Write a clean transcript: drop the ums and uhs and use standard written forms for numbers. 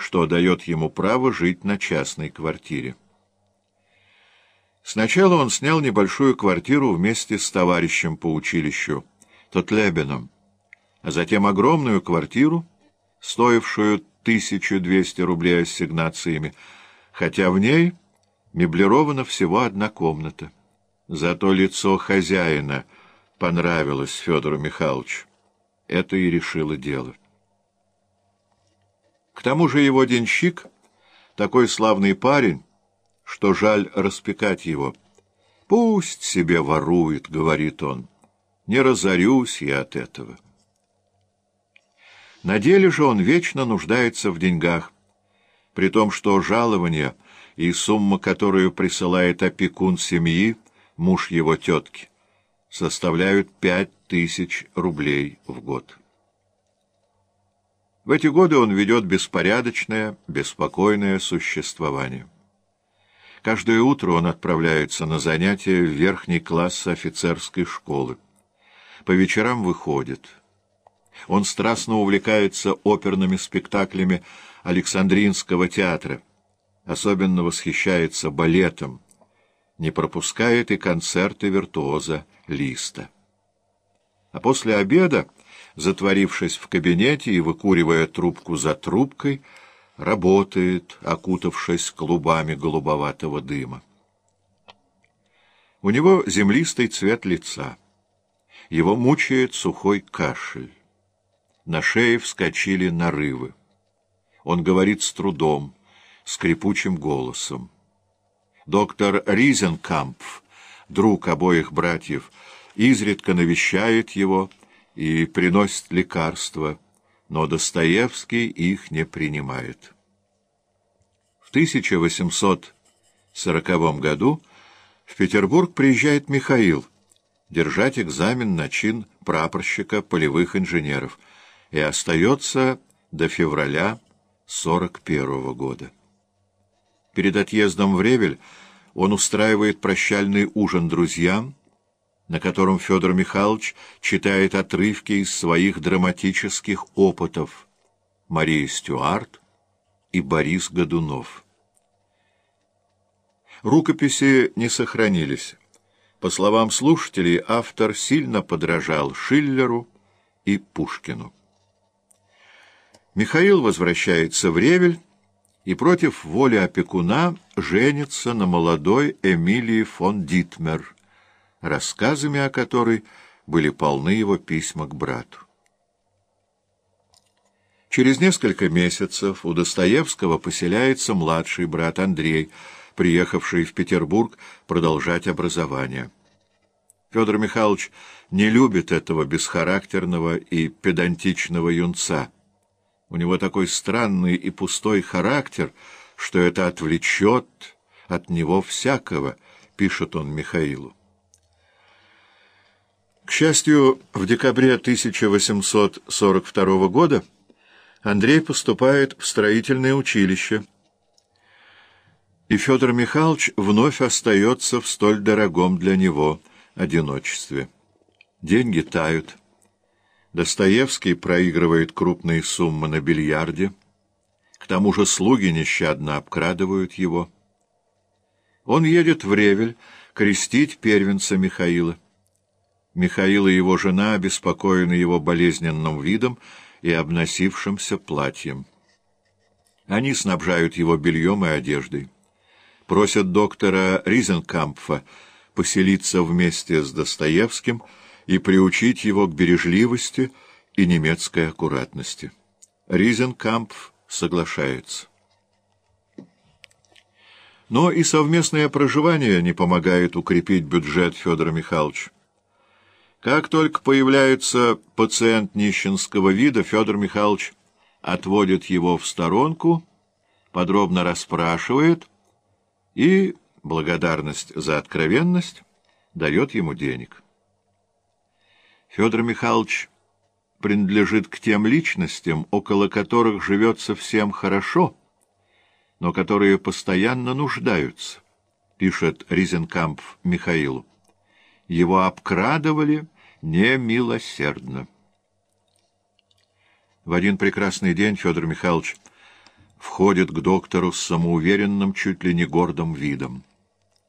что дает ему право жить на частной квартире. Сначала он снял небольшую квартиру вместе с товарищем по училищу, Тотлебеном, а затем огромную квартиру, стоившую 1200 рублей ассигнациями, хотя в ней меблирована всего одна комната. Зато лицо хозяина понравилось Федору Михайловичу. Это и решило дело. К тому же его денщик — такой славный парень, что жаль распекать его. «Пусть себе ворует», — говорит он, — «не разорюсь я от этого». На деле же он вечно нуждается в деньгах, при том, что жалование и сумма, которую присылает опекун семьи, муж его тетки, составляют 5000 рублей в год. В эти годы он ведет беспорядочное, беспокойное существование. Каждое утро он отправляется на занятия в верхний класс офицерской школы. По вечерам выходит. Он страстно увлекается оперными спектаклями Александринского театра, особенно восхищается балетом, не пропускает и концерты виртуоза Листа. А после обеда, затворившись в кабинете и выкуривая трубку за трубкой, работает, окутавшись клубами голубоватого дыма. У него землистый цвет лица. Его мучает сухой кашель. На шее вскочили нарывы. Он говорит с трудом, скрипучим голосом. Доктор Ризенкампф, друг обоих братьев, изредка навещает его и приносит лекарства, но Достоевский их не принимает. В 1840 году в Петербург приезжает Михаил держать экзамен на чин прапорщика полевых инженеров и остается до февраля 41 года. Перед отъездом в Ревель он устраивает прощальный ужин друзьям, на котором Федор Михайлович читает отрывки из своих драматических опытов Мария Стюарт и Борис Годунов. Рукописи не сохранились. По словам слушателей, автор сильно подражал Шиллеру и Пушкину. Михаил возвращается в Ревель и против воли опекуна женится на молодой Эмилии фон Дитмер, рассказами о которой были полны его письма к брату. Через несколько месяцев у Достоевского поселяется младший брат Андрей, приехавший в Петербург продолжать образование. Федор Михайлович не любит этого бесхарактерного и педантичного юнца. У него такой странный и пустой характер, что это отвлечет от него всякого, пишет он Михаилу. К счастью, в декабре 1842 года Андрей поступает в строительное училище, и Федор Михайлович вновь остается в столь дорогом для него одиночестве. Деньги тают. Достоевский проигрывает крупные суммы на бильярде. К тому же слуги нещадно обкрадывают его. Он едет в Ревель крестить первенца Михаила. Михаил и его жена обеспокоены его болезненным видом и обносившимся платьем. Они снабжают его бельем и одеждой. Просят доктора Ризенкампфа поселиться вместе с Достоевским и приучить его к бережливости и немецкой аккуратности. Ризенкампф соглашается. Но и совместное проживание не помогает укрепить бюджет Федора Михайловича. Как только появляется пациент нищенского вида, Федор Михайлович отводит его в сторонку, подробно расспрашивает и, благодарность за откровенность, дает ему денег. Федор Михайлович принадлежит к тем личностям, около которых живется всем хорошо, но которые постоянно нуждаются, пишет Ризенкампф Михаилу. Его обкрадывали немилосердно. В один прекрасный день Федор Михайлович входит к доктору с самоуверенным, чуть ли не гордым видом.